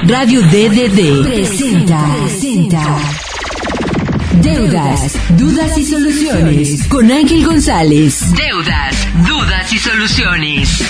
Radio DDD presenta Deudas, Dudas y Soluciones con Ángel González. Deudas, Dudas y Soluciones.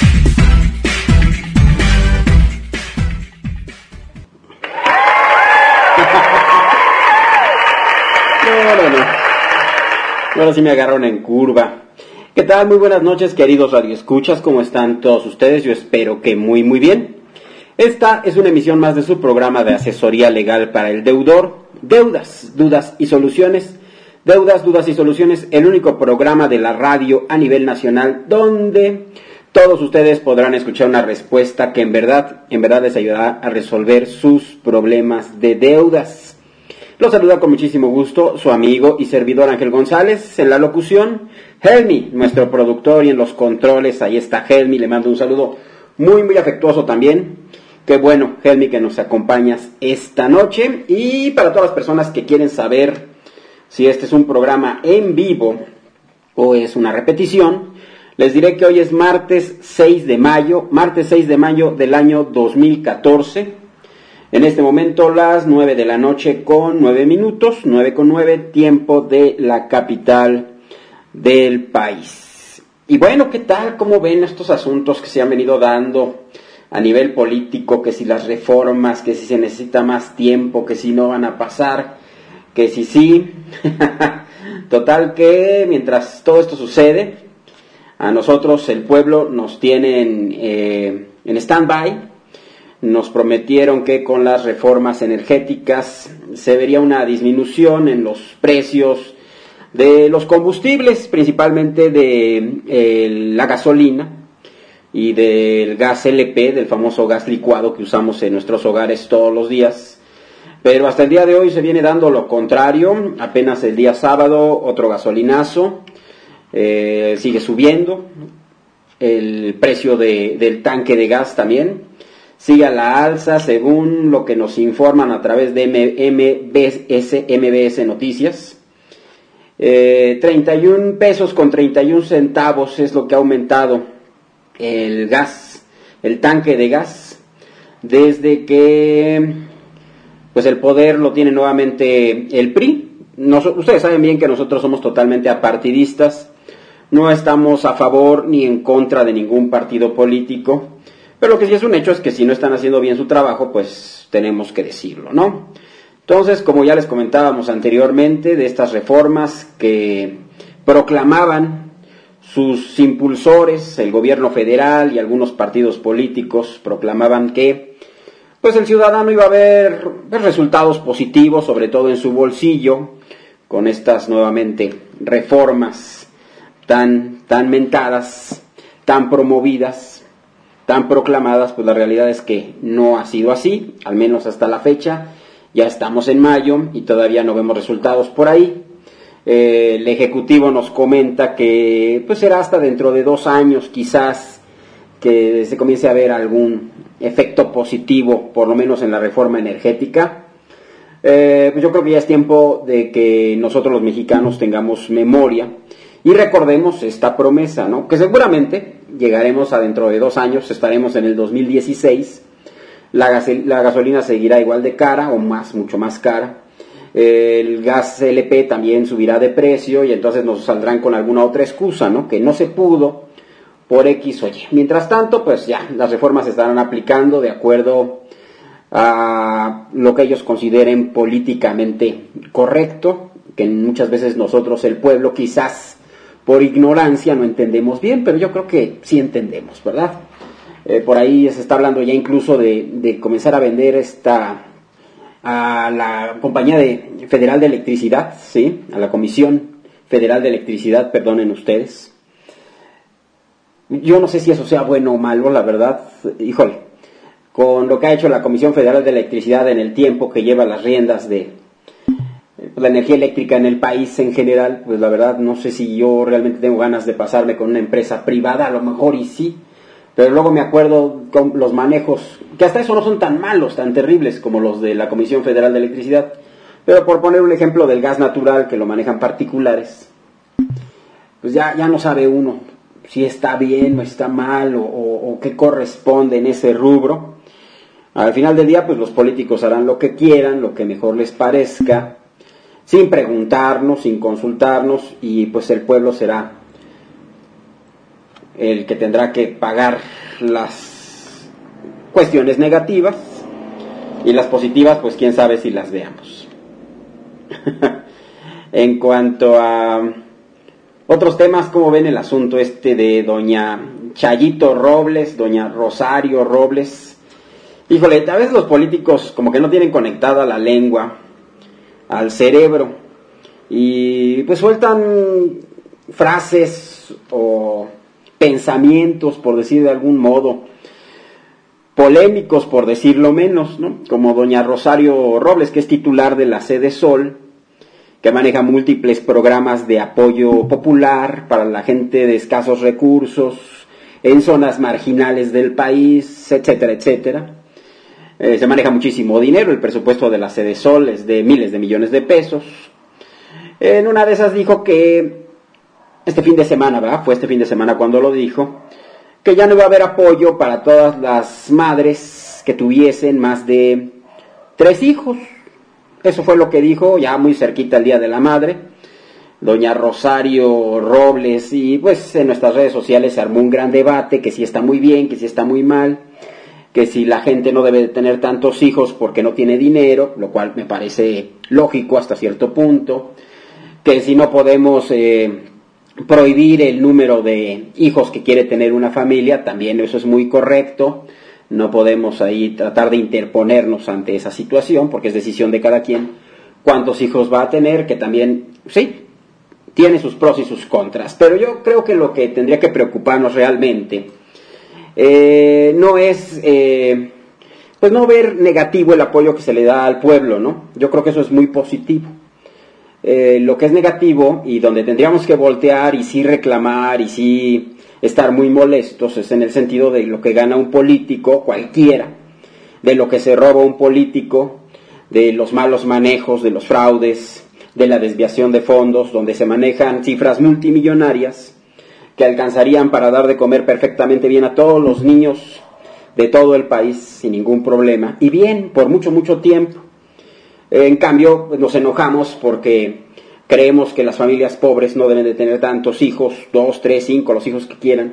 No. Ahora sí me agarraron en curva. ¿Qué tal? Muy buenas noches, queridos radioescuchas. ¿Cómo están todos ustedes? Yo espero que muy bien. Esta es una emisión más de su programa de asesoría legal para el deudor. Deudas, Dudas y Soluciones. Deudas, Dudas y Soluciones, el único programa de la radio a nivel nacional donde todos ustedes podrán escuchar una respuesta que en verdad les ayudará a resolver sus problemas de deudas. Los saluda con muchísimo gusto su amigo y servidor Ángel González. En la locución, Helmi, nuestro productor, y en los controles, ahí está Helmi. Le mando un saludo muy afectuoso también. Qué bueno, Helmi, que nos acompañas esta noche. Y para todas las personas que quieren saber si este es un programa en vivo o es una repetición, les diré que hoy es martes 6 de mayo del año 2014. En este momento las 9 de la noche con 9 minutos, 9:09, tiempo de la capital del país. Y bueno, ¿qué tal? ¿Cómo ven estos asuntos que se han venido dando a nivel político? Que si las reformas, que si se necesita más tiempo, que si no van a pasar, que si sí. Total que mientras todo esto sucede, a nosotros el pueblo nos tienen en stand-by. Nos prometieron que con las reformas energéticas se vería una disminución en los precios de los combustibles, principalmente de la gasolina y del gas LP, del famoso gas licuado que usamos en nuestros hogares todos los días. Pero hasta el día de hoy se viene dando lo contrario. Apenas el día sábado otro gasolinazo, sigue subiendo. El precio del tanque de gas también sigue a la alza, según lo que nos informan a través de MBS Noticias. 31 pesos con 31 centavos es lo que ha aumentado el gas, el tanque de gas, desde que pues el poder lo tiene nuevamente el PRI. Ustedes saben bien que nosotros somos totalmente apartidistas, no estamos a favor ni en contra de ningún partido político. Pero lo que sí es un hecho es que si no están haciendo bien su trabajo, pues tenemos que decirlo, ¿no? Entonces, como ya les comentábamos anteriormente, de estas reformas que proclamaban sus impulsores, el gobierno federal y algunos partidos políticos, proclamaban que pues el ciudadano iba a ver resultados positivos, sobre todo en su bolsillo, con estas nuevamente reformas tan mentadas, tan promovidas, tan proclamadas. Pues la realidad es que no ha sido así, al menos hasta la fecha. Ya estamos en mayo y todavía no vemos resultados por ahí. El Ejecutivo nos comenta que pues será hasta dentro de 2 años quizás que se comience a ver algún efecto positivo, por lo menos en la reforma energética. Pues yo creo que ya es tiempo de que nosotros los mexicanos tengamos memoria y recordemos esta promesa, ¿no? Que seguramente llegaremos a dentro de 2 años, estaremos en el 2016, la gasolina seguirá igual de cara o mucho más cara, el gas LP también subirá de precio y entonces nos saldrán con alguna otra excusa, ¿no? Que no se pudo por X o Y. Mientras tanto, pues ya, las reformas se estarán aplicando de acuerdo a lo que ellos consideren políticamente correcto, que muchas veces nosotros, el pueblo, quizás por ignorancia no entendemos bien, pero yo creo que sí entendemos, ¿verdad? Por ahí se está hablando ya incluso de comenzar a vender a la compañía federal de electricidad, ¿sí? A la Comisión Federal de Electricidad, perdonen ustedes. Yo no sé si eso sea bueno o malo, la verdad. Híjole, con lo que ha hecho la Comisión Federal de Electricidad en el tiempo que lleva las riendas de la energía eléctrica en el país en general, pues la verdad no sé si yo realmente tengo ganas de pasarme con una empresa privada, a lo mejor y sí, pero luego me acuerdo con los manejos, que hasta eso no son tan malos, tan terribles como los de la Comisión Federal de Electricidad, pero por poner un ejemplo del gas natural que lo manejan particulares, pues ya no sabe uno si está bien o está mal o qué corresponde en ese rubro. Al final del día, pues los políticos harán lo que quieran, lo que mejor les parezca, sin preguntarnos, sin consultarnos, y pues el pueblo será el que tendrá que pagar las cuestiones negativas, y las positivas, pues quién sabe si las veamos. En cuanto a otros temas, ¿cómo ven el asunto de doña Chayito Robles, doña Rosario Robles? Híjole, a veces los políticos como que no tienen conectada la lengua al cerebro y pues sueltan frases o pensamientos, por decir de algún modo, polémicos, por decirlo menos, ¿no? Como doña Rosario Robles, que es titular de la Sede Sol, que maneja múltiples programas de apoyo popular para la gente de escasos recursos, en zonas marginales del país, etcétera, etcétera. Se maneja muchísimo dinero, el presupuesto de la Sede Sol es de miles de millones de pesos. En una de esas dijo que este fin de semana, ¿verdad? Fue este fin de semana cuando lo dijo, que ya no iba a haber apoyo para todas las madres que tuviesen más de 3 hijos. Eso fue lo que dijo, ya muy cerquita el Día de la Madre, doña Rosario Robles, y pues en nuestras redes sociales se armó un gran debate, que si está muy bien, que si está muy mal, que si la gente no debe de tener tantos hijos porque no tiene dinero, lo cual me parece lógico hasta cierto punto, que si no podemos prohibir el número de hijos que quiere tener una familia, también eso es muy correcto, no podemos ahí tratar de interponernos ante esa situación, porque es decisión de cada quien cuántos hijos va a tener, que también, sí, tiene sus pros y sus contras, pero yo creo que lo que tendría que preocuparnos realmente no es, pues no ver negativo el apoyo que se le da al pueblo, ¿no? Yo creo que eso es muy positivo. Lo que es negativo y donde tendríamos que voltear y sí reclamar y sí estar muy molestos es en el sentido de lo que gana un político, cualquiera, de lo que se roba un político, de los malos manejos, de los fraudes, de la desviación de fondos, donde se manejan cifras multimillonarias que alcanzarían para dar de comer perfectamente bien a todos los niños de todo el país sin ningún problema, y bien, por mucho, mucho tiempo. En cambio, pues nos enojamos porque creemos que las familias pobres no deben de tener tantos hijos, 2, 3, 5, los hijos que quieran.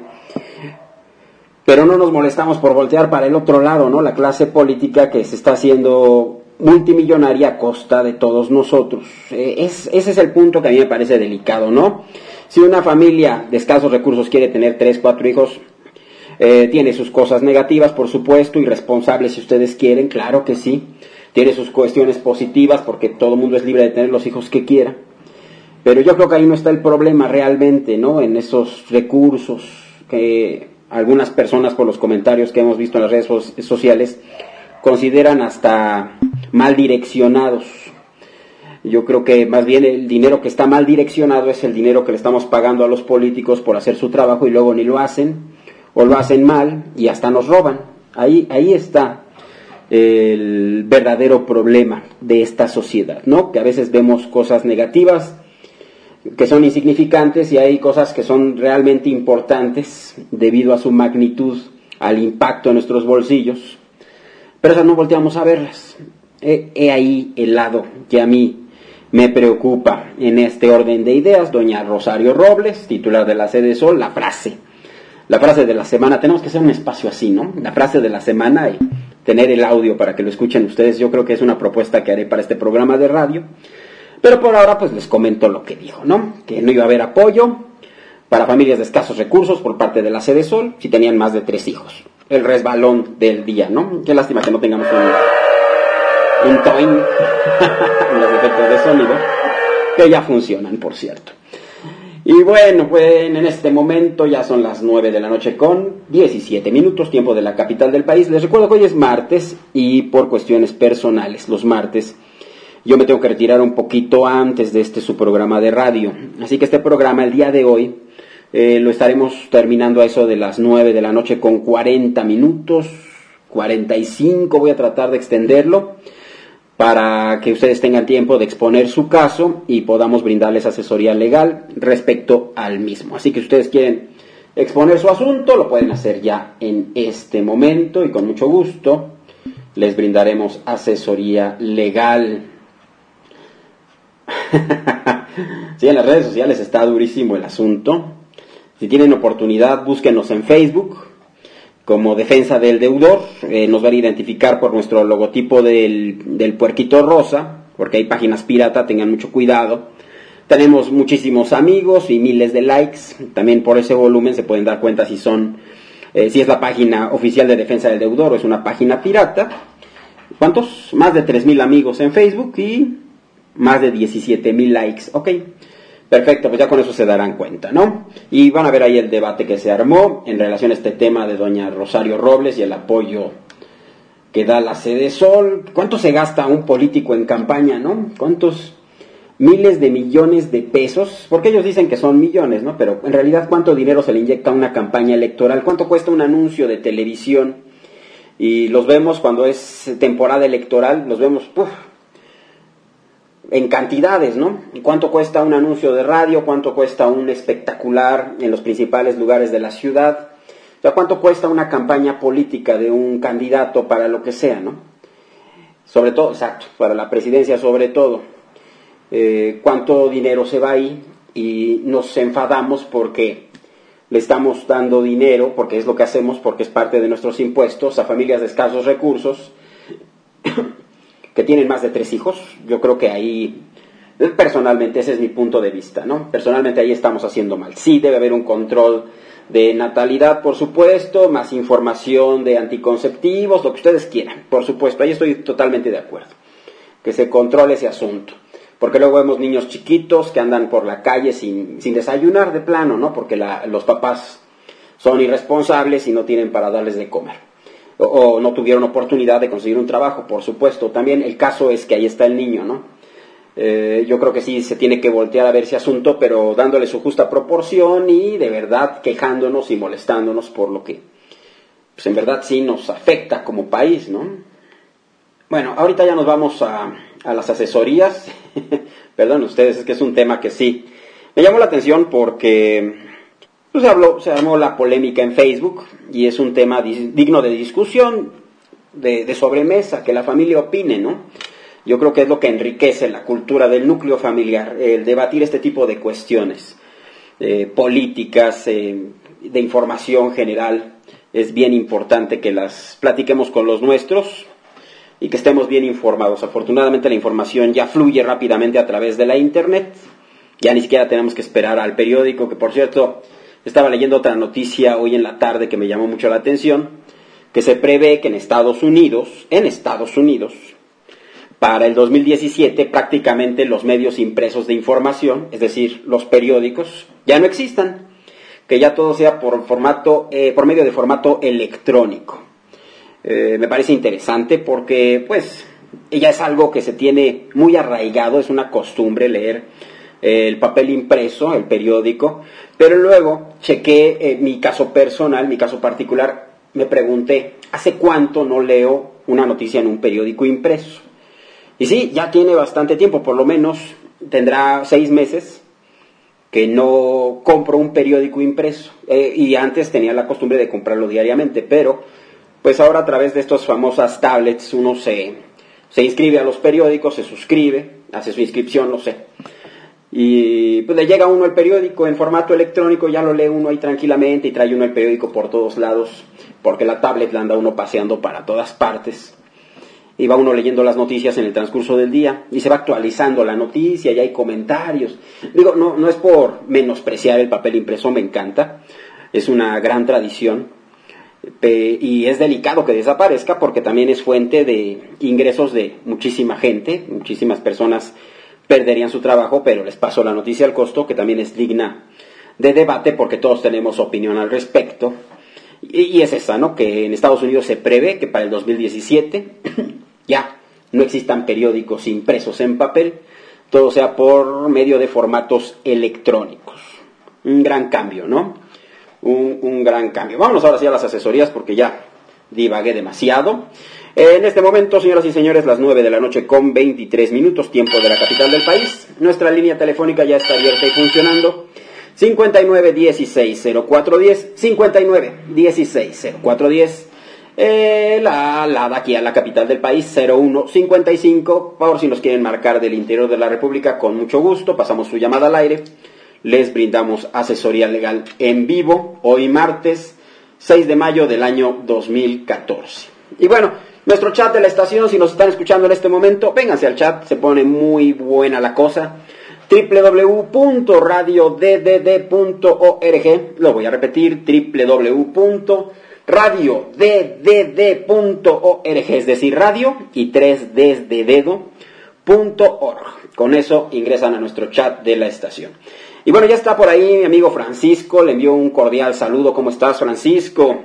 Pero no nos molestamos por voltear para el otro lado, ¿no? La clase política que se está haciendo multimillonaria a costa de todos nosotros. Ese es el punto que a mí me parece delicado, ¿no? Si una familia de escasos recursos quiere tener 3, 4 hijos, tiene sus cosas negativas, por supuesto, irresponsables si ustedes quieren, claro que sí. Tiene sus cuestiones positivas porque todo el mundo es libre de tener los hijos que quiera. Pero yo creo que ahí no está el problema realmente, ¿no? En esos recursos que algunas personas, por los comentarios que hemos visto en las redes sociales, consideran hasta mal direccionados. Yo creo que más bien el dinero que está mal direccionado es el dinero que le estamos pagando a los políticos por hacer su trabajo y luego ni lo hacen, o lo hacen mal y hasta nos roban. Ahí está el verdadero problema de esta sociedad, ¿no? Que a veces vemos cosas negativas que son insignificantes y hay cosas que son realmente importantes debido a su magnitud, al impacto en nuestros bolsillos, pero esas no volteamos a verlas. He ahí el lado que a mí me preocupa en este orden de ideas. Doña Rosario Robles, titular de la Sede Sol, la frase de la semana, tenemos que hacer un espacio así, ¿no? La frase de la semana y tener el audio para que lo escuchen ustedes. Yo creo que es una propuesta que haré para este programa de radio, pero por ahora pues les comento lo que dijo, ¿no? Que no iba a haber apoyo para familias de escasos recursos por parte de la Sede Sol si tenían más de 3 hijos. El resbalón del día, ¿no? Qué lástima que no tengamos un toin en los efectos de sonido, que ya funcionan, por cierto. Y bueno, pues en este momento ya son las 9 de la noche con 17 minutos, tiempo de la capital del país. Les recuerdo que hoy es martes y por cuestiones personales, los martes yo me tengo que retirar un poquito antes de su programa de radio. Así que este programa, el día de hoy, lo estaremos terminando a eso de las 9 de la noche con 40 minutos, 45, voy a tratar de extenderlo, para que ustedes tengan tiempo de exponer su caso y podamos brindarles asesoría legal respecto al mismo. Así que si ustedes quieren exponer su asunto, lo pueden hacer ya en este momento y con mucho gusto les brindaremos asesoría legal. Sí, en las redes sociales está durísimo el asunto. Si tienen oportunidad, búsquenos en Facebook como Defensa del Deudor. Nos van a identificar por nuestro logotipo del puerquito rosa, porque hay páginas pirata, tengan mucho cuidado. Tenemos muchísimos amigos y miles de likes. También por ese volumen se pueden dar cuenta si es la página oficial de Defensa del Deudor o es una página pirata. ¿Cuántos? Más de 3,000 amigos en Facebook y más de 17,000 likes. Ok, perfecto, pues ya con eso se darán cuenta, ¿no? Y van a ver ahí el debate que se armó en relación a este tema de doña Rosario Robles y el apoyo que da la Sede Sol. ¿Cuánto se gasta un político en campaña, no? ¿Cuántos miles de millones de pesos? Porque ellos dicen que son millones, ¿no? Pero en realidad, ¿cuánto dinero se le inyecta a una campaña electoral? ¿Cuánto cuesta un anuncio de televisión? Y los vemos cuando es temporada electoral, los vemos en cantidades, ¿no? ¿Cuánto cuesta un anuncio de radio? ¿Cuánto cuesta un espectacular en los principales lugares de la ciudad? O sea, ¿cuánto cuesta una campaña política de un candidato para lo que sea, ¿no? Sobre todo, exacto, para la presidencia sobre todo. ¿Cuánto dinero se va ahí? Y nos enfadamos porque le estamos dando dinero, porque es lo que hacemos, porque es parte de nuestros impuestos, a familias de escasos recursos que tienen más de 3 hijos. Yo creo que ahí, personalmente, ese es mi punto de vista, ¿no? Personalmente ahí estamos haciendo mal. Sí, debe haber un control de natalidad, por supuesto, más información de anticonceptivos, lo que ustedes quieran, por supuesto, ahí estoy totalmente de acuerdo, que se controle ese asunto. Porque luego vemos niños chiquitos que andan por la calle sin desayunar de plano, ¿no? Porque los papás son irresponsables y no tienen para darles de comer. O no tuvieron oportunidad de conseguir un trabajo, por supuesto. También el caso es que ahí está el niño, ¿no? Yo creo que sí se tiene que voltear a ver ese asunto, pero dándole su justa proporción y de verdad quejándonos y molestándonos por lo que, pues en verdad sí nos afecta como país, ¿no? Bueno, ahorita ya nos vamos a las asesorías. Perdón ustedes, es que es un tema que sí me llamó la atención porque pues, se armó la polémica en Facebook y es un tema digno de discusión, de sobremesa, que la familia opine, ¿no? Yo creo que es lo que enriquece la cultura del núcleo familiar, el debatir este tipo de cuestiones políticas, de información general. Es bien importante que las platiquemos con los nuestros y que estemos bien informados. Afortunadamente la información ya fluye rápidamente a través de la internet, ya ni siquiera tenemos que esperar al periódico, que por cierto, estaba leyendo otra noticia hoy en la tarde que me llamó mucho la atención, que se prevé que en Estados Unidos, para el 2017 prácticamente los medios impresos de información, es decir, los periódicos, ya no existan, que ya todo sea por medio de formato electrónico. Me parece interesante porque pues ya es algo que se tiene muy arraigado, es una costumbre leer el papel impreso, el periódico, pero luego chequé mi caso personal, mi caso particular, me pregunté, ¿hace cuánto no leo una noticia en un periódico impreso? Y sí, ya tiene bastante tiempo, por lo menos tendrá 6 meses que no compro un periódico impreso, y antes tenía la costumbre de comprarlo diariamente, pero pues ahora a través de estas famosas tablets uno se inscribe a los periódicos, se suscribe, hace su inscripción, no sé. Y pues le llega a uno el periódico en formato electrónico, ya lo lee uno ahí tranquilamente y trae uno el periódico por todos lados, porque la tablet la anda uno paseando para todas partes. Y va uno leyendo las noticias en el transcurso del día y se va actualizando la noticia, ya hay comentarios. Digo, no es por menospreciar el papel impreso, me encanta, es una gran tradición. Y es delicado que desaparezca porque también es fuente de ingresos de muchísima gente, muchísimas personas perderían su trabajo, pero les paso la noticia al costo, que también es digna de debate porque todos tenemos opinión al respecto, y es esa, ¿no? Que en Estados Unidos se prevé que para el 2017 ya no existan periódicos impresos en papel, todo sea por medio de formatos electrónicos. Un gran cambio, ¿no? Un gran cambio. Vámonos ahora sí a las asesorías porque ya divagué demasiado. En este momento, señoras y señores, las 9 de la noche con 23 minutos, tiempo de la capital del país. Nuestra línea telefónica ya está abierta y funcionando. 59 16 04 10, 59 16 04 10. La de aquí a la capital del país, 0155, por si nos quieren marcar del interior de la República, con mucho gusto, pasamos su llamada al aire, les brindamos asesoría legal en vivo, hoy martes 6 de mayo del año 2014. Y bueno, nuestro chat de la estación, si nos están escuchando en este momento, vénganse al chat, se pone muy buena la cosa, www.radiodd.org, lo voy a repetir, www.radiodd.org, es decir, radio y 3Ds de dedo.org. Con eso ingresan a nuestro chat de la estación. Y bueno, ya está por ahí mi amigo Francisco, le envío un cordial saludo. ¿Cómo estás, Francisco?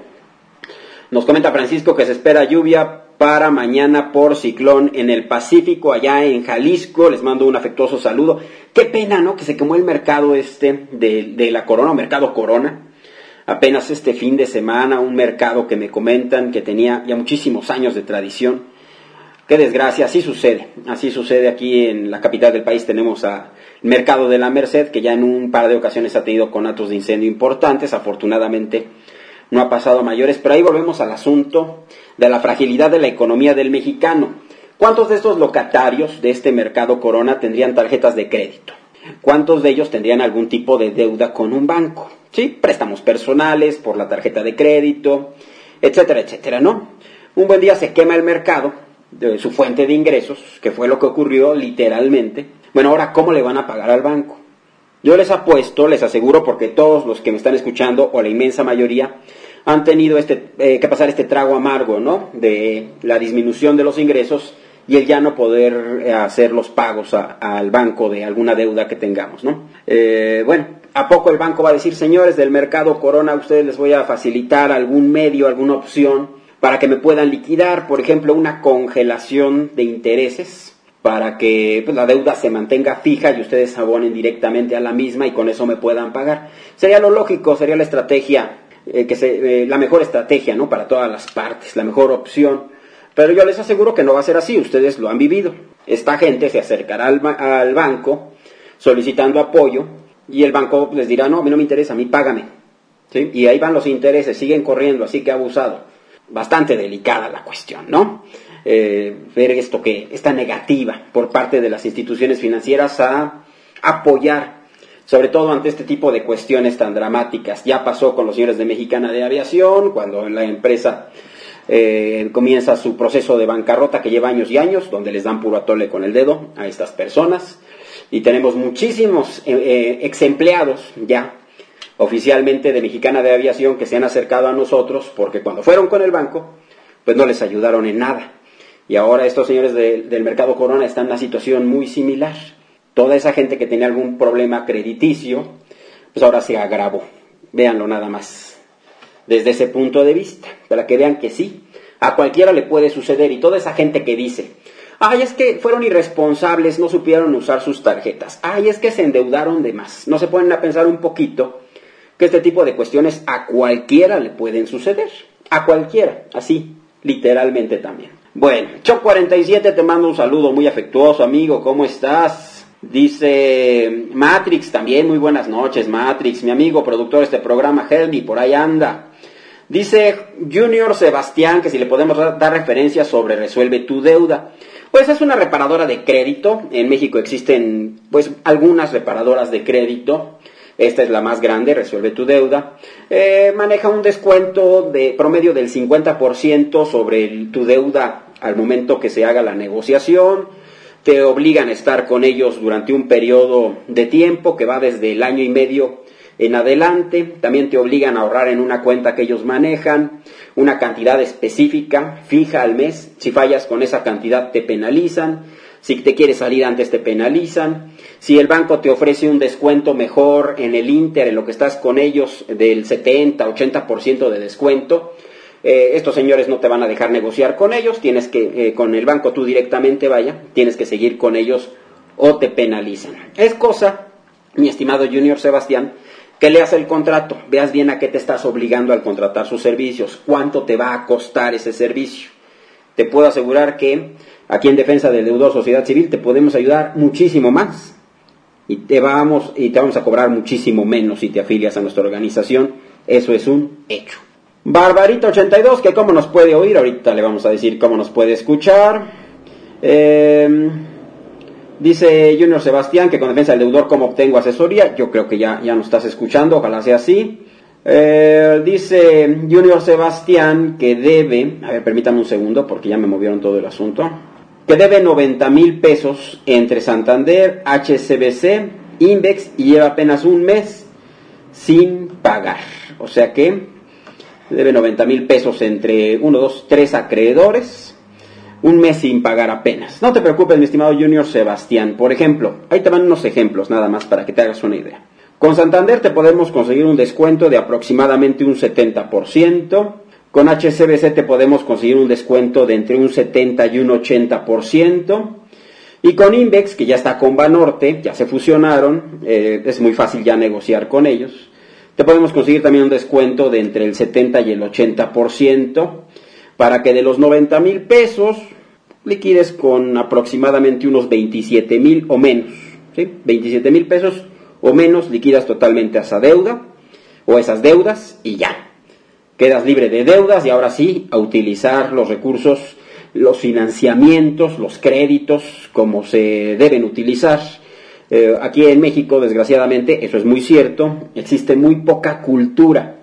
Nos comenta Francisco que se espera lluvia para mañana por ciclón en el Pacífico, allá en Jalisco. Les mando un afectuoso saludo. Qué pena, ¿no?, que se quemó el mercado de la Corona, mercado Corona. Apenas este fin de semana, un mercado que me comentan que tenía ya muchísimos años de tradición. Qué desgracia, así sucede aquí en la capital del país. Tenemos al mercado de la Merced, que ya en un par de ocasiones ha tenido conatos de incendio importantes. Afortunadamente no ha pasado a mayores, pero ahí volvemos al asunto de la fragilidad de la economía del mexicano. ¿Cuántos de estos locatarios de este mercado Corona tendrían tarjetas de crédito? ¿Cuántos de ellos tendrían algún tipo de deuda con un banco? ¿Sí? Préstamos personales por la tarjeta de crédito, etcétera, etcétera, ¿no? Un buen día se quema el mercado, de su fuente de ingresos, que fue lo que ocurrió literalmente. Bueno, ahora, ¿cómo le van a pagar al banco? Yo les apuesto, les aseguro, porque todos los que me están escuchando, o la inmensa mayoría, han tenido que pasar este trago amargo, ¿no?, de la disminución de los ingresos y el ya no poder hacer los pagos al banco de alguna deuda que tengamos, ¿no? Bueno, ¿a poco el banco va a decir, señores del mercado Corona, a ustedes les voy a facilitar algún medio, alguna opción para que me puedan liquidar, por ejemplo, una congelación de intereses, para que la deuda se mantenga fija y ustedes abonen directamente a la misma y con eso me puedan pagar? Sería lo lógico, sería la estrategia, la mejor estrategia, ¿no?, para todas las partes, la mejor opción. Pero yo les aseguro que no va a ser así, ustedes lo han vivido. Esta gente se acercará al banco solicitando apoyo y el banco les dirá, no, a mí no me interesa, a mí págame, ¿sí? Y ahí van los intereses, siguen corriendo, así que abusado. Bastante delicada la cuestión, ¿no? Ver esta negativa por parte de las instituciones financieras a apoyar, sobre todo ante este tipo de cuestiones tan dramáticas. Ya pasó con los señores de Mexicana de Aviación, cuando la empresa comienza su proceso de bancarrota que lleva años y años, donde les dan puro atole con el dedo a estas personas. Y tenemos muchísimos ex empleados ya oficialmente de Mexicana de Aviación que se han acercado a nosotros porque cuando fueron con el banco, pues no les ayudaron en nada. Y ahora estos señores del mercado Corona están en una situación muy similar. Toda esa gente que tenía algún problema crediticio, pues ahora se agravó. Véanlo nada más desde ese punto de vista, para que vean que sí, a cualquiera le puede suceder. Y toda esa gente que dice, ay, es que fueron irresponsables, no supieron usar sus tarjetas, ay, es que se endeudaron de más, no se ponen a pensar un poquito que este tipo de cuestiones a cualquiera le pueden suceder, a cualquiera, así, literalmente también. Bueno, Choc47, te mando un saludo muy afectuoso, amigo, ¿cómo estás? Dice Matrix también, muy buenas noches, Matrix, mi amigo productor de este programa, Helmi, por ahí anda. Dice Junior Sebastián que si le podemos dar referencias sobre Resuelve tu Deuda. Pues es una reparadora de crédito, en México existen pues algunas reparadoras de crédito. Esta es la más grande, Resuelve tu Deuda. Maneja un descuento de promedio del 50% sobre tu deuda al momento que se haga la negociación. Te obligan a estar con ellos durante un periodo de tiempo que va desde el año y medio en adelante. También te obligan a ahorrar en una cuenta que ellos manejan, una cantidad específica, fija al mes. Si fallas con esa cantidad te penalizan. Si te quieres salir antes te penalizan. Si el banco te ofrece un descuento mejor en el Inter, en lo que estás con ellos, del 70-80% de descuento, estos señores no te van a dejar negociar con ellos. Tienes que, con el banco tú directamente tienes que seguir con ellos o te penalizan. Es cosa, mi estimado Junior Sebastián, que leas el contrato, veas bien a qué te estás obligando al contratar sus servicios, cuánto te va a costar ese servicio. Te puedo asegurar que aquí en Defensa del Deudor Sociedad Civil te podemos ayudar muchísimo más y te vamos a cobrar muchísimo menos si te afilias a nuestra organización. Eso es un hecho. Barbarita82, que cómo nos puede oír, ahorita le vamos a decir cómo nos puede escuchar. Dice Junior Sebastián que con defensa del deudor, ¿cómo obtengo asesoría? Yo creo que ya nos estás escuchando, ojalá sea así. Dice Junior Sebastián que debe, a ver, permítame un segundo porque ya me movieron todo el asunto, que debe 90,000 pesos entre Santander, HSBC, Invex y lleva apenas un mes sin pagar. O sea que debe 90,000 pesos entre 1, 2, 3 acreedores, un mes sin pagar apenas. No te preocupes, mi estimado Junior Sebastián. Por ejemplo, ahí te van unos ejemplos nada más para que te hagas una idea. Con Santander te podemos conseguir un descuento de aproximadamente un 70%. Con HSBC te podemos conseguir un descuento de entre un 70 y un 80%. Y con Invex, que ya está con Banorte, ya se fusionaron, es muy fácil ya negociar con ellos. Te podemos conseguir también un descuento de entre el 70 y el 80% para que de los 90,000 pesos liquides con aproximadamente unos 27,000 o menos. ¿Sí? 27,000 pesos o menos liquidas totalmente a esa deuda o esas deudas y ya. Quedas libre de deudas y ahora sí a utilizar los recursos, los financiamientos, los créditos como se deben utilizar. Aquí en México, desgraciadamente, eso es muy cierto, existe muy poca cultura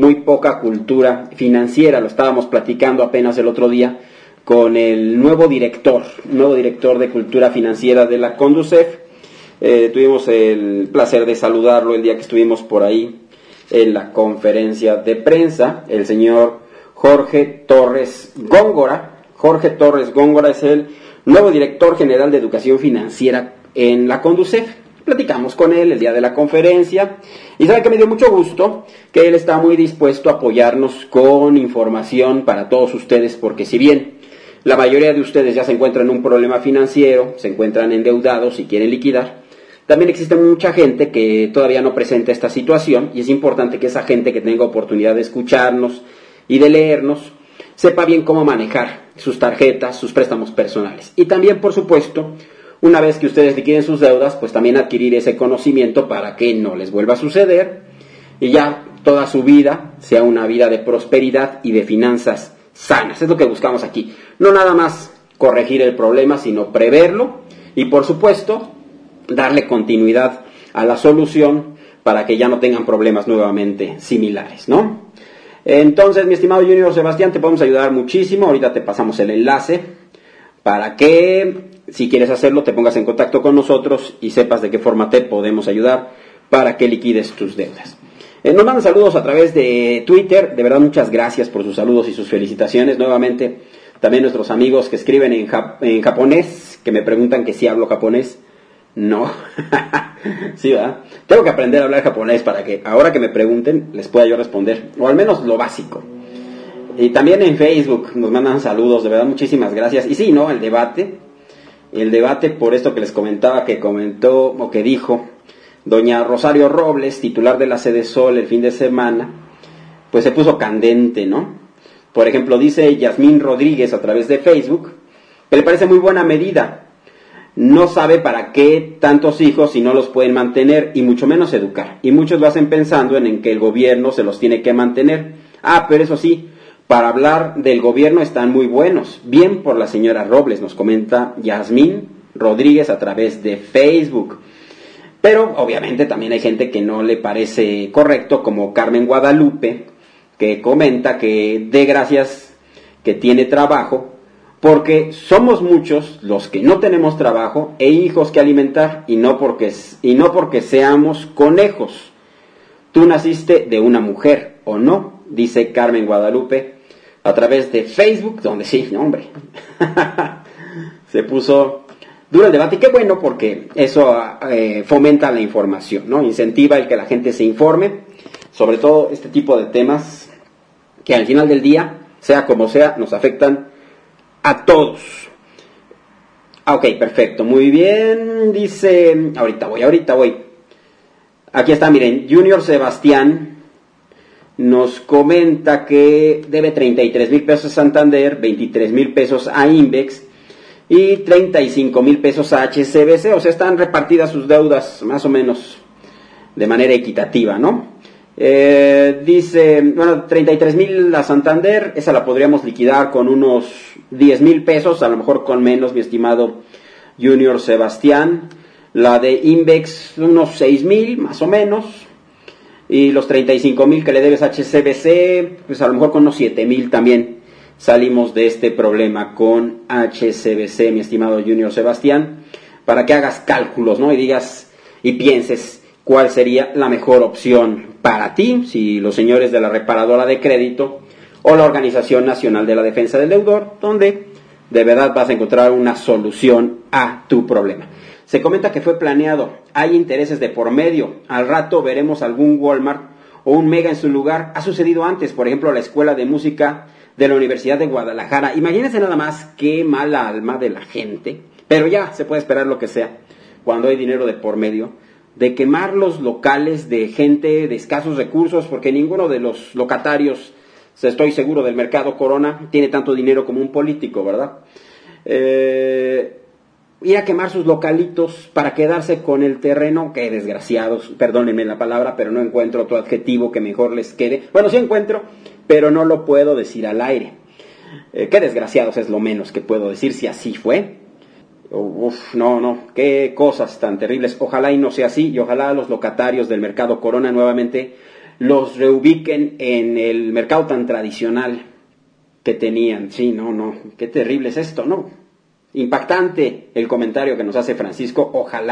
financiera. Lo estábamos platicando apenas el otro día con el nuevo director de cultura financiera de la Conducef. Tuvimos el placer de saludarlo el día que estuvimos por ahí en la conferencia de prensa, el señor Jorge Torres Góngora. Jorge Torres Góngora es el nuevo director general de educación financiera en la Conducef. Platicamos con él el día de la conferencia y sabe que me dio mucho gusto que él está muy dispuesto a apoyarnos con información para todos ustedes, porque si bien la mayoría de ustedes ya se encuentran en un problema financiero, se encuentran endeudados y quieren liquidar, también existe mucha gente que todavía no presenta esta situación y es importante que esa gente que tenga oportunidad de escucharnos y de leernos sepa bien cómo manejar sus tarjetas, sus préstamos personales. Y también, por supuesto, una vez que ustedes liquiden sus deudas, pues también adquirir ese conocimiento para que no les vuelva a suceder y ya toda su vida sea una vida de prosperidad y de finanzas sanas. Es lo que buscamos aquí. No nada más corregir el problema, sino preverlo y, por supuesto, darle continuidad a la solución para que ya no tengan problemas nuevamente similares, ¿no? Entonces, mi estimado Junior Sebastián, te podemos ayudar muchísimo. Ahorita te pasamos el enlace para que, si quieres hacerlo, te pongas en contacto con nosotros y sepas de qué forma te podemos ayudar para que liquides tus deudas. Nos mandan saludos a través de Twitter. De verdad, muchas gracias por sus saludos y sus felicitaciones. Nuevamente, también nuestros amigos que escriben en japonés, que me preguntan que si hablo japonés. No, sí, ¿verdad? Tengo que aprender a hablar japonés para que ahora que me pregunten les pueda yo responder, o al menos lo básico. Y también en Facebook nos mandan saludos, de verdad muchísimas gracias. Y sí, ¿no? El debate por esto que les comentaba, que comentó o que dijo doña Rosario Robles, titular de la Sede Sol el fin de semana, pues se puso candente, ¿no? Por ejemplo, dice Yasmín Rodríguez a través de Facebook que le parece muy buena medida. No sabe para qué tantos hijos si no los pueden mantener y mucho menos educar. Y muchos lo hacen pensando en que el gobierno se los tiene que mantener. Pero eso sí, para hablar del gobierno están muy buenos. Bien por la señora Robles, nos comenta Yasmín Rodríguez a través de Facebook. Pero obviamente también hay gente que no le parece correcto, como Carmen Guadalupe, que comenta que dé gracias que tiene trabajo, porque somos muchos los que no tenemos trabajo e hijos que alimentar, y no porque seamos conejos. Tú naciste de una mujer, ¿o no? Dice Carmen Guadalupe a través de Facebook, donde sí, no, hombre, se puso duro el debate, y qué bueno, porque eso fomenta la información, ¿no? Incentiva el que la gente se informe, sobre todo este tipo de temas que al final del día, sea como sea, nos afectan a todos. Ok, perfecto, muy bien. Dice, ahorita voy. Aquí está, miren, Junior Sebastián nos comenta que debe 33,000 pesos a Santander, 23,000 pesos a Invex y 35,000 pesos a HSBC. O sea, están repartidas sus deudas más o menos de manera equitativa, ¿no? Dice, bueno, 33,000 la Santander, esa la podríamos liquidar con unos 10,000 pesos, a lo mejor con menos, mi estimado Junior Sebastián. La de Invex, unos 6,000 más o menos. Y los 35,000 que le debes a HSBC, pues a lo mejor con unos 7,000 también salimos de este problema con HSBC, mi estimado Junior Sebastián, para que hagas cálculos, ¿no? Y digas y pienses cuál sería la mejor opción para ti, si los señores de la reparadora de crédito o la Organización Nacional de la Defensa del Deudor, donde de verdad vas a encontrar una solución a tu problema. Se comenta que fue planeado, hay intereses de por medio, al rato veremos algún Walmart o un Mega en su lugar. Ha sucedido antes, por ejemplo, la Escuela de Música de la Universidad de Guadalajara. Imagínense nada más qué mala alma de la gente, pero ya se puede esperar lo que sea cuando hay dinero de por medio, de quemar los locales de gente de escasos recursos, porque ninguno de los locatarios, estoy seguro, del mercado Corona tiene tanto dinero como un político, ¿verdad? Ir a quemar sus localitos para quedarse con el terreno. Qué desgraciados, perdónenme la palabra, pero no encuentro otro adjetivo que mejor les quede. Bueno, sí encuentro, pero no lo puedo decir al aire. Qué desgraciados es lo menos que puedo decir si así fue. No, qué cosas tan terribles. Ojalá y no sea así, y ojalá los locatarios del mercado Corona nuevamente los reubiquen en el mercado tan tradicional que tenían. Sí, no, qué terrible es esto, ¿no? Impactante el comentario que nos hace Francisco.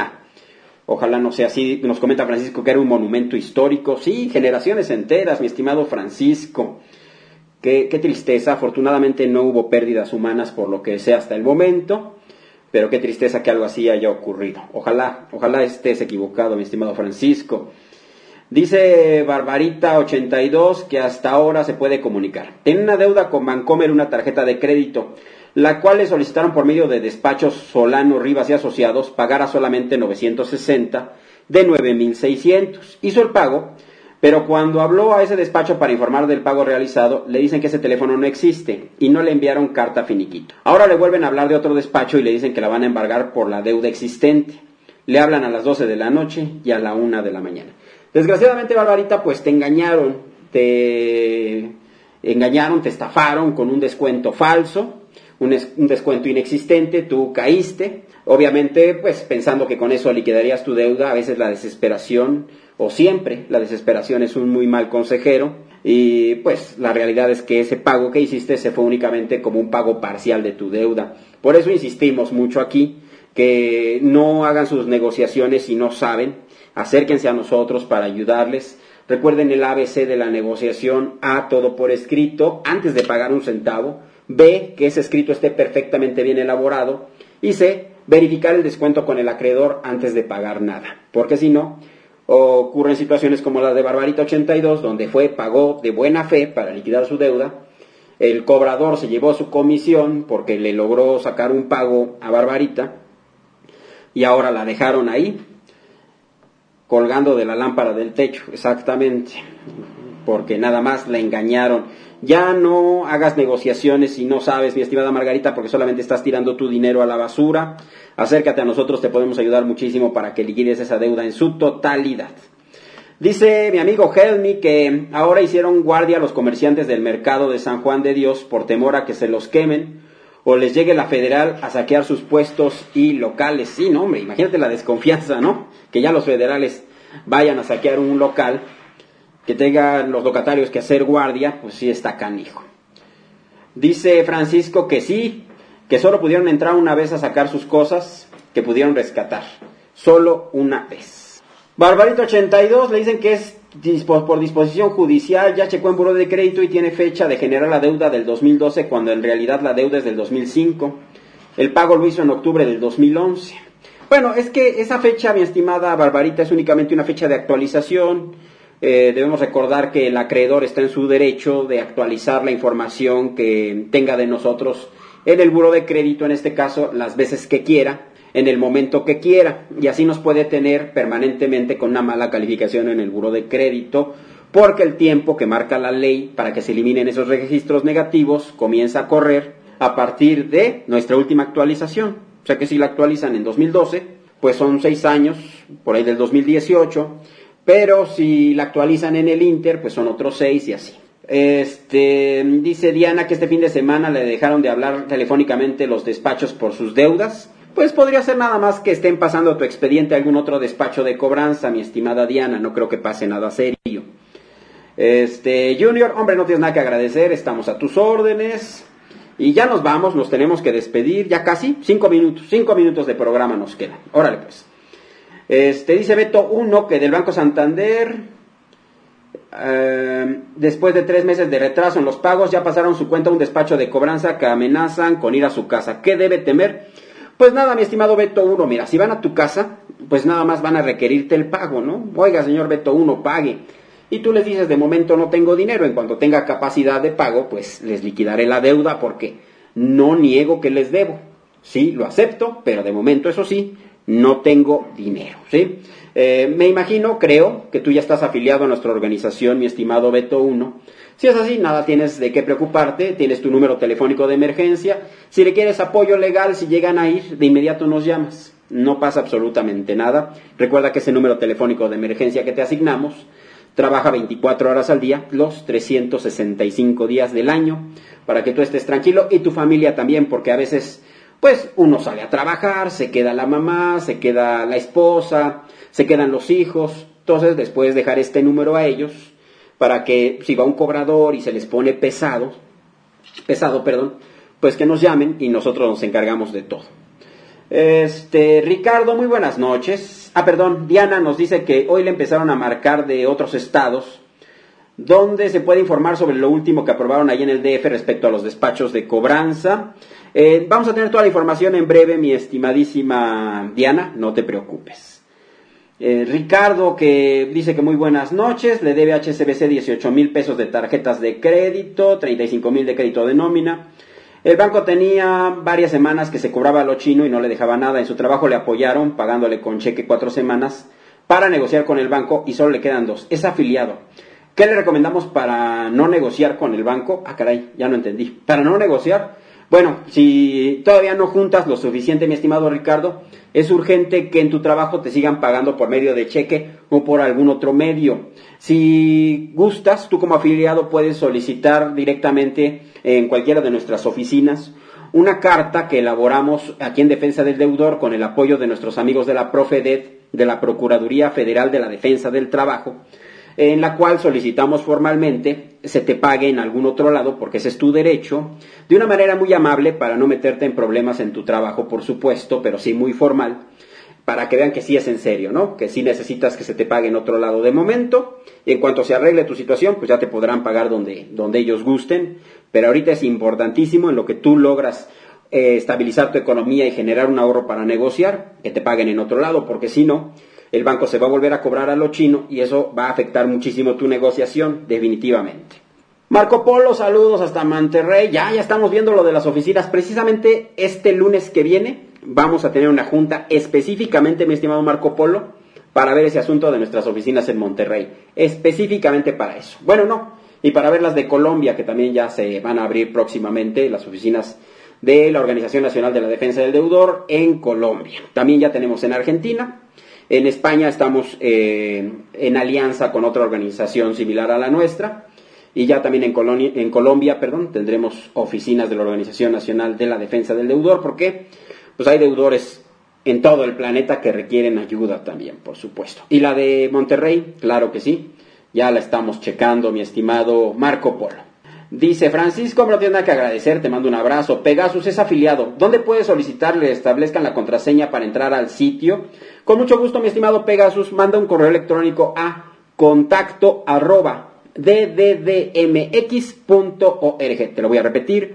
Ojalá no sea así. Nos comenta Francisco que era un monumento histórico. Sí, generaciones enteras, mi estimado Francisco. Qué tristeza. Afortunadamente no hubo pérdidas humanas por lo que sea hasta el momento, pero qué tristeza que algo así haya ocurrido. Ojalá estés equivocado, mi estimado Francisco. Dice Barbarita82 que hasta ahora se puede comunicar. Tiene una deuda con Bancomer, una tarjeta de crédito, la cual le solicitaron por medio de despachos Solano, Rivas y Asociados pagara solamente 960 de 9,600. Hizo el pago, pero cuando habló a ese despacho para informar del pago realizado, le dicen que ese teléfono no existe y no le enviaron carta finiquito. Ahora le vuelven a hablar de otro despacho y le dicen que la van a embargar por la deuda existente. Le hablan a las 12 de la noche y a la 1 de la mañana. Desgraciadamente, Barbarita, pues te engañaron, te estafaron con un descuento falso, un descuento inexistente, tú caíste, obviamente pues pensando que con eso liquidarías tu deuda. A veces la desesperación, o siempre la desesperación, es un muy mal consejero, y pues la realidad es que ese pago que hiciste se fue únicamente como un pago parcial de tu deuda. Por eso insistimos mucho aquí, que no hagan sus negociaciones si no saben, acérquense a nosotros para ayudarles. Recuerden el ABC de la negociación: A, todo por escrito, antes de pagar un centavo; B, que ese escrito esté perfectamente bien elaborado; y C, verificar el descuento con el acreedor antes de pagar nada, porque si no, ocurren situaciones como la de Barbarita82, donde pagó de buena fe para liquidar su deuda, el cobrador se llevó su comisión porque le logró sacar un pago a Barbarita, y ahora la dejaron ahí, colgando de la lámpara del techo, exactamente, porque nada más la engañaron. Ya no hagas negociaciones si no sabes, mi estimada Margarita, porque solamente estás tirando tu dinero a la basura. Acércate a nosotros, te podemos ayudar muchísimo para que liquides esa deuda en su totalidad. Dice mi amigo Helmi que ahora hicieron guardia los comerciantes del mercado de San Juan de Dios por temor a que se los quemen o les llegue la federal a saquear sus puestos y locales. Sí, no, hombre, imagínate la desconfianza, ¿no? Que ya los federales vayan a saquear un local, que tengan los locatarios que hacer guardia, pues sí está canijo. Dice Francisco que sí, que solo pudieron entrar una vez a sacar sus cosas, que pudieron rescatar, solo una vez. Barbarito82 le dicen que es por disposición judicial, ya checó en buró de crédito y tiene fecha de generar la deuda del 2012, cuando en realidad la deuda es del 2005. El pago lo hizo en octubre del 2011. Bueno, es que esa fecha, mi estimada Barbarita, es únicamente una fecha de actualización. Debemos recordar que el acreedor está en su derecho de actualizar la información que tenga de nosotros en el buró de crédito, en este caso, las veces que quiera, en el momento que quiera, y así nos puede tener permanentemente con una mala calificación en el buró de crédito, porque el tiempo que marca la ley para que se eliminen esos registros negativos comienza a correr a partir de nuestra última actualización. O sea que si la actualizan en 2012, pues son 6 años, por ahí del 2018, pero si la actualizan en el Inter, pues son otros 6 y así. Dice Diana que este fin de semana le dejaron de hablar telefónicamente los despachos por sus deudas. Pues podría ser nada más que estén pasando tu expediente a algún otro despacho de cobranza, mi estimada Diana, no creo que pase nada serio. Junior, hombre, no tienes nada que agradecer, estamos a tus órdenes. Y ya nos vamos, nos tenemos que despedir, ya casi, 5 minutos de programa nos quedan. Órale pues. Dice Beto 1 que del Banco Santander, después de 3 meses de retraso en los pagos, ya pasaron su cuenta a un despacho de cobranza que amenazan con ir a su casa. ¿Qué debe temer? Pues nada, mi estimado Beto 1, mira, si van a tu casa, pues nada más van a requerirte el pago, ¿no? Oiga, señor Beto 1, pague. Y tú les dices, de momento no tengo dinero, en cuanto tenga capacidad de pago, pues les liquidaré la deuda porque no niego que les debo. Sí, lo acepto, pero de momento, eso sí, no tengo dinero, ¿sí? Me imagino, creo, que tú ya estás afiliado a nuestra organización, mi estimado Beto 1. Si es así, nada tienes de qué preocuparte, tienes tu número telefónico de emergencia. Si le quieres apoyo legal, si llegan a ir, de inmediato nos llamas. No pasa absolutamente nada. Recuerda que ese número telefónico de emergencia que te asignamos trabaja 24 horas al día, los 365 días del año, para que tú estés tranquilo y tu familia también, porque a veces, pues, uno sale a trabajar, se queda la mamá, se queda la esposa, se quedan los hijos. Entonces, después dejar este número a ellos, para que si va un cobrador y se les pone pesado, pues que nos llamen y nosotros nos encargamos de todo. Ricardo, muy buenas noches. Diana nos dice que hoy le empezaron a marcar de otros estados, donde se puede informar sobre lo último que aprobaron ahí en el DF respecto a los despachos de cobranza. Vamos a tener toda la información en breve, mi estimadísima Diana, no te preocupes. Ricardo, que dice que muy buenas noches, le debe a HSBC 18,000 pesos de tarjetas de crédito, 35,000 de crédito de nómina. El banco tenía varias semanas que se cobraba a lo chino y no le dejaba nada. En su trabajo le apoyaron pagándole con cheque 4 semanas para negociar con el banco y solo le quedan 2. Es afiliado. ¿Qué le recomendamos para no negociar con el banco? Ah, caray, ya no entendí. ¿Para no negociar? Bueno, si todavía no juntas lo suficiente, mi estimado Ricardo, es urgente que en tu trabajo te sigan pagando por medio de cheque o por algún otro medio. Si gustas, tú como afiliado puedes solicitar directamente en cualquiera de nuestras oficinas una carta que elaboramos aquí en Defensa del Deudor con el apoyo de nuestros amigos de la Profedet, de la Procuraduría Federal de la Defensa del Trabajo, en la cual solicitamos formalmente se te pague en algún otro lado, porque ese es tu derecho, de una manera muy amable para no meterte en problemas en tu trabajo, por supuesto, pero sí muy formal, para que vean que sí es en serio, ¿no? Que sí necesitas que se te pague en otro lado de momento, y en cuanto se arregle tu situación, pues ya te podrán pagar donde ellos gusten, pero ahorita es importantísimo en lo que tú logras estabilizar tu economía y generar un ahorro para negociar, que te paguen en otro lado, porque si no, el banco se va a volver a cobrar a lo chino y eso va a afectar muchísimo tu negociación, definitivamente. Marco Polo, saludos hasta Monterrey. Ya estamos viendo lo de las oficinas. Precisamente este lunes que viene vamos a tener una junta específicamente, mi estimado Marco Polo, para ver ese asunto de nuestras oficinas en Monterrey. Específicamente para eso. Bueno, no. Y para ver las de Colombia, que también ya se van a abrir próximamente, las oficinas de la Organización Nacional de la Defensa del Deudor en Colombia. También ya tenemos en Argentina. En España estamos en alianza con otra organización similar a la nuestra. Y ya también en Colombia, tendremos oficinas de la Organización Nacional de la Defensa del Deudor, porque pues hay deudores en todo el planeta que requieren ayuda también, por supuesto. Y la de Monterrey, claro que sí, ya la estamos checando, mi estimado Marco Polo. Dice Francisco, no tienes nada que agradecer, te mando un abrazo. Pegasus es afiliado. ¿Dónde puedes solicitarle establezcan la contraseña para entrar al sitio? Con mucho gusto, mi estimado Pegasus, manda un correo electrónico a contacto@dddmx.org. Te lo voy a repetir,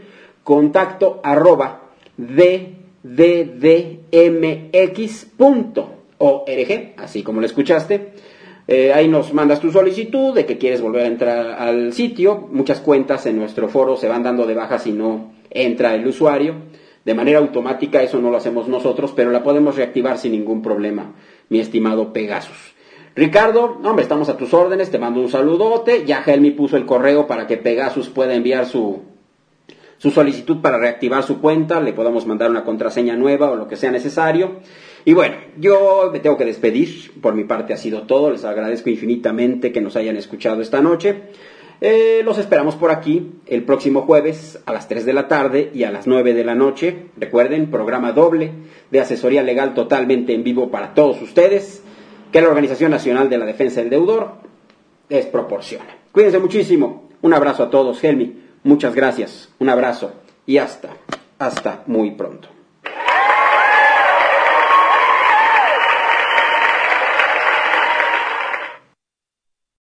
contacto@dddmx.org, así como lo escuchaste. Ahí nos mandas tu solicitud de que quieres volver a entrar al sitio. Muchas cuentas en nuestro foro se van dando de baja si no entra el usuario. De manera automática, eso no lo hacemos nosotros, pero la podemos reactivar sin ningún problema, mi estimado Pegasus. Ricardo, hombre, estamos a tus órdenes, te mando un saludote. Ya Helmi puso el correo para que Pegasus pueda enviar su solicitud para reactivar su cuenta, le podamos mandar una contraseña nueva o lo que sea necesario. Y bueno, yo me tengo que despedir. Por mi parte ha sido todo. Les agradezco infinitamente que nos hayan escuchado esta noche. Los esperamos por aquí el próximo jueves a las 3 de la tarde y a las 9 de la noche. Recuerden, programa doble de asesoría legal totalmente en vivo para todos ustedes, que la Organización Nacional de la Defensa del Deudor les proporciona. Cuídense muchísimo. Un abrazo a todos. Helmi, muchas gracias. Un abrazo y hasta muy pronto.